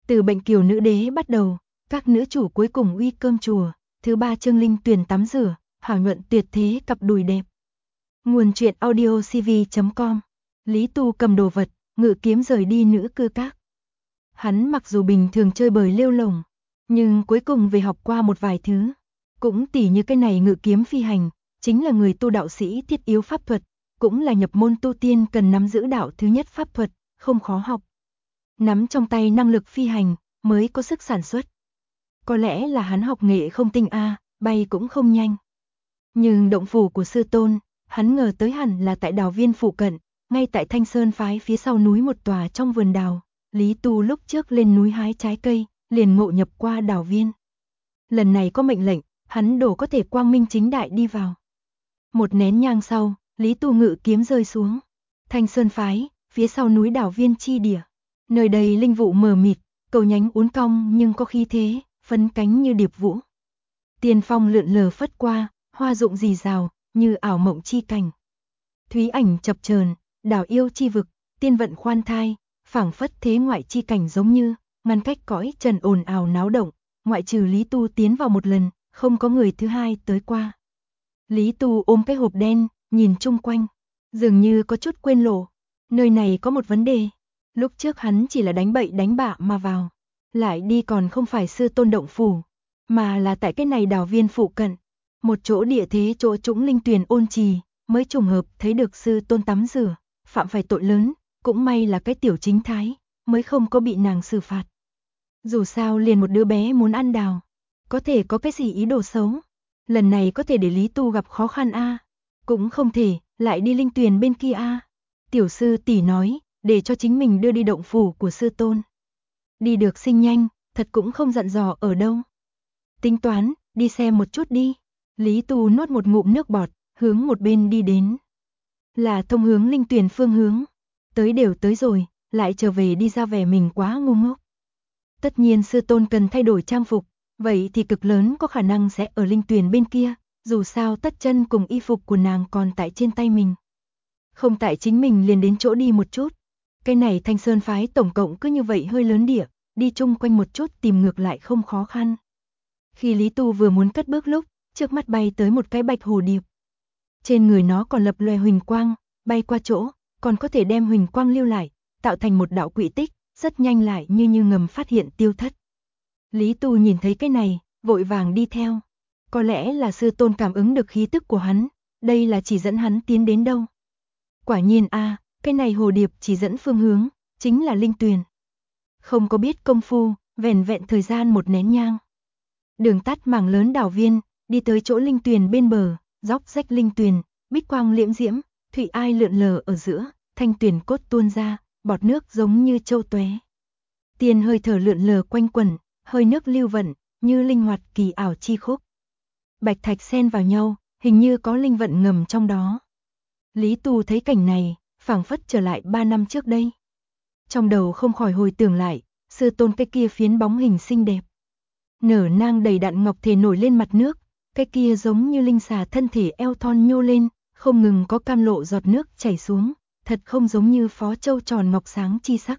Từ Bệnh Kiều Nữ Đế bắt đầu, các nữ chủ cuối cùng uy cơm chùa, thứ 3 chương Linh Tuyền tắm rửa, hảo nhuận tuyệt thế cặp đùi đẹp. Nguồn truyện audiocv.com. Lý Tu cầm đồ vật, ngự kiếm rời đi nữ cư các. Hắn mặc dù bình thường chơi bời lêu lổng, nhưng cuối cùng về học qua một vài thứ. Cũng tỉ như cái này ngự kiếm phi hành, chính là người tu đạo sĩ thiết yếu pháp thuật, cũng là nhập môn tu tiên cần nắm giữ đạo thứ nhất pháp thuật, không khó học. Nắm trong tay năng lực phi hành, mới có sức sản xuất. Có lẽ là hắn học nghệ không tinh bay cũng không nhanh. Nhưng động phủ của sư tôn, hắn ngờ tới hẳn là tại đào viên phụ cận, ngay tại Thanh Sơn phái phía sau núi một tòa trong vườn đào. Lý Tu lúc trước lên núi hái trái cây, liền ngộ nhập qua đào viên. Lần này có mệnh lệnh, hắn đổ có thể quang minh chính đại đi vào. Một nén nhang sau, Lý Tu ngự kiếm rơi xuống. Thanh Sơn phái, phía sau núi đào viên chi địa. Nơi đây linh vụ mờ mịt, cầu nhánh uốn cong nhưng có khí thế, phấn cánh như điệp vũ. Tiền phong lượn lờ phất qua, hoa rụng rì rào, như ảo mộng chi cảnh. Thúy ảnh chập chờn, đảo yêu chi vực, tiên vận khoan thai, phảng phất thế ngoại chi cảnh giống như, ngăn cách cõi trần ồn ào náo động, ngoại trừ Lý Tu tiến vào một lần, không có người thứ hai tới qua. Lý Tu ôm cái hộp đen, nhìn chung quanh, dường như có chút quên lộ, nơi này có một vấn đề. Lúc trước hắn chỉ là đánh bậy đánh bạ mà vào, lại đi còn không phải sư tôn động phủ, mà là tại cái này đào viên phụ cận, một chỗ địa thế chỗ trũng linh tuyền ôn trì, mới trùng hợp thấy được sư tôn tắm rửa, phạm phải tội lớn, cũng may là cái tiểu chính thái, mới không có bị nàng xử phạt. Dù sao liền một đứa bé muốn ăn đào, có thể có cái gì ý đồ xấu, lần này có thể để Lý Tu gặp khó khăn cũng không thể, lại đi linh tuyền bên kia Tiểu sư tỷ nói, để cho chính mình đưa đi động phủ của sư tôn. Đi được sinh nhanh, thật cũng không dặn dò ở đâu. Tính toán, đi xem một chút đi. Lý Tu nuốt một ngụm nước bọt, hướng một bên đi đến. Là thông hướng linh tuyền phương hướng. Tới đều tới rồi, lại trở về đi ra vẻ mình quá ngu ngốc. Tất nhiên sư tôn cần thay đổi trang phục, vậy thì cực lớn có khả năng sẽ ở linh tuyền bên kia, dù sao tất chân cùng y phục của nàng còn tại trên tay mình. Không tại chính mình liền đến chỗ đi một chút. Cái này Thanh Sơn phái tổng cộng cứ như vậy hơi lớn địa, đi chung quanh một chút tìm ngược lại không khó khăn. Khi Lý Tu vừa muốn cất bước lúc, trước mắt bay tới một cái bạch hồ điệp. Trên người nó còn lập lòe huỳnh quang, bay qua chỗ, còn có thể đem huỳnh quang lưu lại, tạo thành một đạo quỹ tích, rất nhanh lại như ngầm phát hiện tiêu thất. Lý Tu nhìn thấy cái này, vội vàng đi theo. Có lẽ là sư tôn cảm ứng được khí tức của hắn, đây là chỉ dẫn hắn tiến đến đâu. Quả nhiên cái này hồ điệp chỉ dẫn phương hướng, chính là linh tuyền. Không có biết công phu, vẻn vẹn thời gian một nén nhang. Đường tắt mảng lớn đảo viên, đi tới chỗ linh tuyền bên bờ, dốc rách linh tuyền, bích quang liễm diễm, thủy ai lượn lờ ở giữa, thanh tuyền cốt tuôn ra, bọt nước giống như châu tóe. Tiền hơi thở lượn lờ quanh quẩn, hơi nước lưu vận, như linh hoạt kỳ ảo chi khúc. Bạch thạch xen vào nhau, hình như có linh vận ngầm trong đó. Lý Tu thấy cảnh này, phảng phất trở lại 3 năm trước đây. Trong đầu không khỏi hồi tưởng lại, sư tôn cái kia phiến bóng hình xinh đẹp. Nở nang đầy đặn ngọc thể nổi lên mặt nước, cái kia giống như linh xà thân thể eo thon nhô lên, không ngừng có cam lộ giọt nước chảy xuống, thật không giống như phó châu tròn ngọc sáng chi sắc.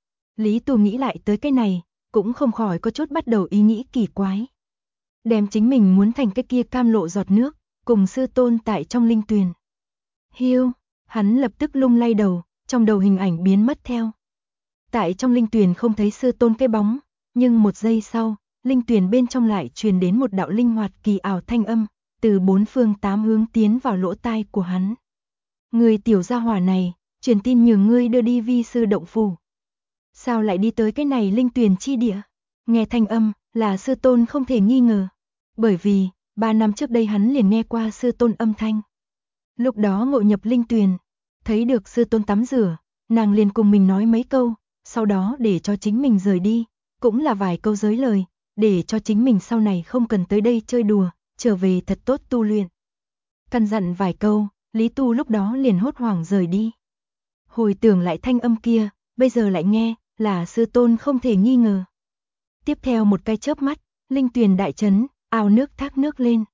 Lý Tu nghĩ lại tới cái này, cũng không khỏi có chút bắt đầu ý nghĩ kỳ quái. Đem chính mình muốn thành cái kia cam lộ giọt nước, cùng sư tôn tại trong linh tuyền. Hiu, hắn lập tức lung lay đầu, trong đầu hình ảnh biến mất theo. Tại trong linh tuyền không thấy sư tôn cái bóng, nhưng một giây sau, linh tuyền bên trong lại truyền đến một đạo linh hoạt kỳ ảo thanh âm, từ 4 phương 8 hướng tiến vào lỗ tai của hắn. Người tiểu gia hỏa này, truyền tin nhường ngươi đưa đi vi sư động phủ. Sao lại đi tới cái này linh tuyền chi địa? Nghe thanh âm, là sư tôn không thể nghi ngờ. Bởi vì, 3 năm trước đây hắn liền nghe qua sư tôn âm thanh. Lúc đó ngộ nhập linh tuyền, thấy được sư tôn tắm rửa, nàng liền cùng mình nói mấy câu, sau đó để cho chính mình rời đi, cũng là vài câu giới lời, để cho chính mình sau này không cần tới đây chơi đùa, trở về thật tốt tu luyện. Căn dặn vài câu, Lý Tu lúc đó liền hốt hoảng rời đi. Hồi tưởng lại thanh âm kia, bây giờ lại nghe, là sư tôn không thể nghi ngờ. Tiếp theo một cái chớp mắt, linh tuyền đại chấn, ao nước thác nước lên.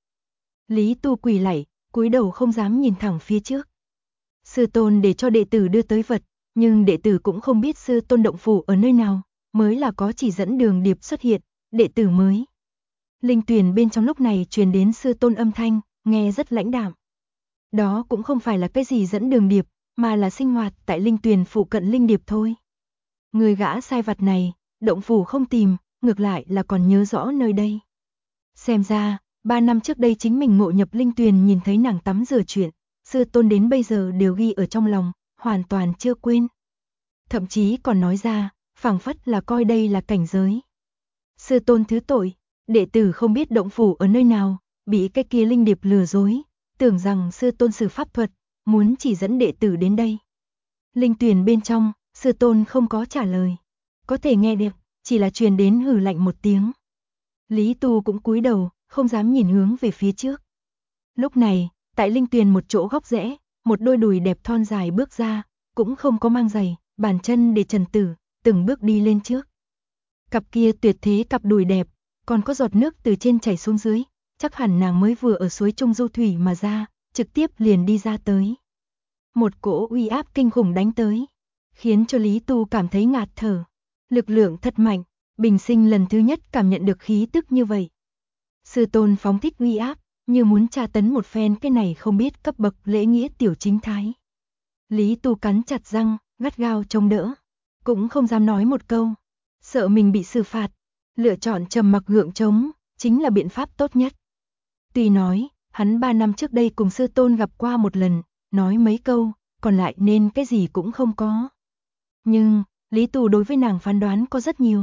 Lý Tu quỳ lạy, cúi đầu không dám nhìn thẳng phía trước. Sư tôn để cho đệ tử đưa tới vật, nhưng đệ tử cũng không biết sư tôn động phủ ở nơi nào, mới là có chỉ dẫn đường điệp xuất hiện, đệ tử mới. Linh tuyền bên trong lúc này truyền đến sư tôn âm thanh, nghe rất lãnh đạm. Đó cũng không phải là cái gì dẫn đường điệp, mà là sinh hoạt tại linh tuyền phụ cận linh điệp thôi. Người gã sai vặt này, động phủ không tìm, ngược lại là còn nhớ rõ nơi đây. Xem ra, 3 năm trước đây chính mình ngộ nhập linh tuyền nhìn thấy nàng tắm rửa chuyện, sư tôn đến bây giờ đều ghi ở trong lòng, hoàn toàn chưa quên. Thậm chí còn nói ra, phảng phất là coi đây là cảnh giới. Sư tôn thứ tội, đệ tử không biết động phủ ở nơi nào, bị cái kia linh điệp lừa dối, tưởng rằng sư tôn sử pháp thuật, muốn chỉ dẫn đệ tử đến đây. Linh tuyền bên trong, sư tôn không có trả lời. Có thể nghe được, chỉ là truyền đến hừ lạnh một tiếng. Lý Tu cũng cúi đầu, không dám nhìn hướng về phía trước. Lúc này, tại linh tuyền một chỗ góc rẽ, một đôi đùi đẹp thon dài bước ra, cũng không có mang giày, bàn chân để trần tử, từng bước đi lên trước. Cặp kia tuyệt thế cặp đùi đẹp, còn có giọt nước từ trên chảy xuống dưới, chắc hẳn nàng mới vừa ở suối Trung Du Thủy mà ra, trực tiếp liền đi ra tới. Một cỗ uy áp kinh khủng đánh tới, khiến cho Lý Tu cảm thấy ngạt thở. Lực lượng thật mạnh, bình sinh lần thứ nhất cảm nhận được khí tức như vậy. Sư tôn phóng thích uy áp, như muốn tra tấn một phen cái này không biết cấp bậc lễ nghĩa tiểu chính thái. Lý Tu cắn chặt răng, gắt gao chống đỡ, cũng không dám nói một câu, sợ mình bị xử phạt, lựa chọn trầm mặc gượng chống, chính là biện pháp tốt nhất. Tuy nói, hắn 3 năm trước đây cùng sư tôn gặp qua một lần, nói mấy câu, còn lại nên cái gì cũng không có. Nhưng, Lý Tu đối với nàng phán đoán có rất nhiều.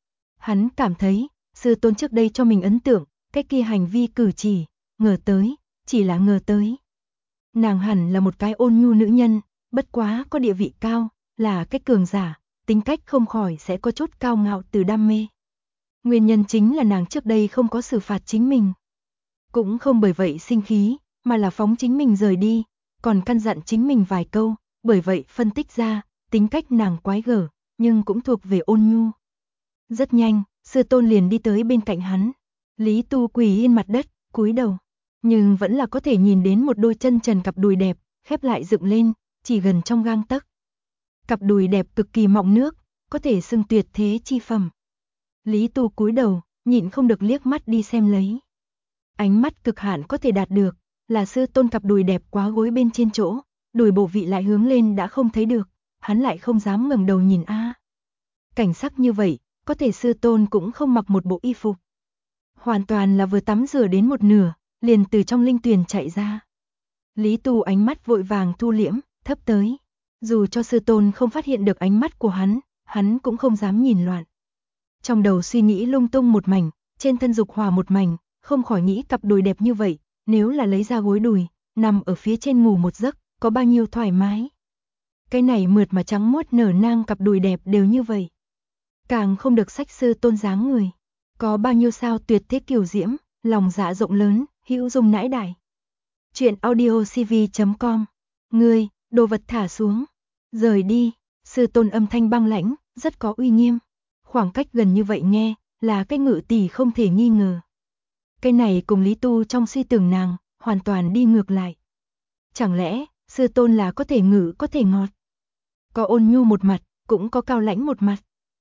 Hắn cảm thấy, sư tôn trước đây cho mình ấn tượng, cái kia hành vi cử chỉ, ngờ tới, chỉ là ngờ tới. Nàng hẳn là một cái ôn nhu nữ nhân, bất quá có địa vị cao, là cái cường giả, tính cách không khỏi sẽ có chút cao ngạo từ đam mê. Nguyên nhân chính là nàng trước đây không có xử phạt chính mình. Cũng không bởi vậy sinh khí, mà là phóng chính mình rời đi, còn căn dặn chính mình vài câu, bởi vậy phân tích ra, tính cách nàng quái gở, nhưng cũng thuộc về ôn nhu. Rất nhanh, sư tôn liền đi tới bên cạnh hắn. Lý Tu quỳ yên mặt đất, cúi đầu, nhưng vẫn là có thể nhìn đến một đôi chân trần cặp đùi đẹp, khép lại dựng lên, chỉ gần trong gang tấc. Cặp đùi đẹp cực kỳ mọng nước, có thể xưng tuyệt thế chi phẩm. Lý Tu cúi đầu, nhịn không được liếc mắt đi xem lấy. Ánh mắt cực hạn có thể đạt được, là sư tôn cặp đùi đẹp quá gối bên trên chỗ, đùi bộ vị lại hướng lên đã không thấy được, hắn lại không dám ngẩng đầu nhìn a. Cảnh sắc như vậy, có thể sư tôn cũng không mặc một bộ y phục. Hoàn toàn là vừa tắm rửa đến một nửa, liền từ trong linh tuyền chạy ra. Lý Tu ánh mắt vội vàng thu liễm, thấp tới. Dù cho sư tôn không phát hiện được ánh mắt của hắn cũng không dám nhìn loạn. Trong đầu suy nghĩ lung tung một mảnh, trên thân dục hỏa một mảnh, không khỏi nghĩ cặp đùi đẹp như vậy, nếu là lấy ra gối đùi, nằm ở phía trên ngủ một giấc, có bao nhiêu thoải mái. Cái này mượt mà trắng muốt nở nang cặp đùi đẹp đều như vậy. Càng không được sách sư tôn dáng người. Có bao nhiêu sao tuyệt thế kiều diễm, lòng dạ rộng lớn, hữu dung nãi đại. Chuyện audio cv.com. Ngươi, đồ vật thả xuống. Rời đi, sư tôn âm thanh băng lãnh, rất có uy nghiêm. Khoảng cách gần như vậy nghe, là cái ngự tỷ không thể nghi ngờ. Cái này cùng Lý Tu trong suy tưởng nàng, hoàn toàn đi ngược lại. Chẳng lẽ, sư tôn là có thể ngự có thể ngọt. Có ôn nhu một mặt, cũng có cao lãnh một mặt.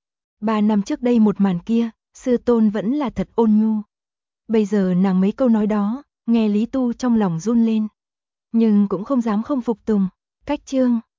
3 năm trước đây một màn kia, sư tôn vẫn là thật ôn nhu. Bây giờ nàng mấy câu nói đó, nghe Lý Tu trong lòng run lên. Nhưng cũng không dám không phục tùng. Cách chương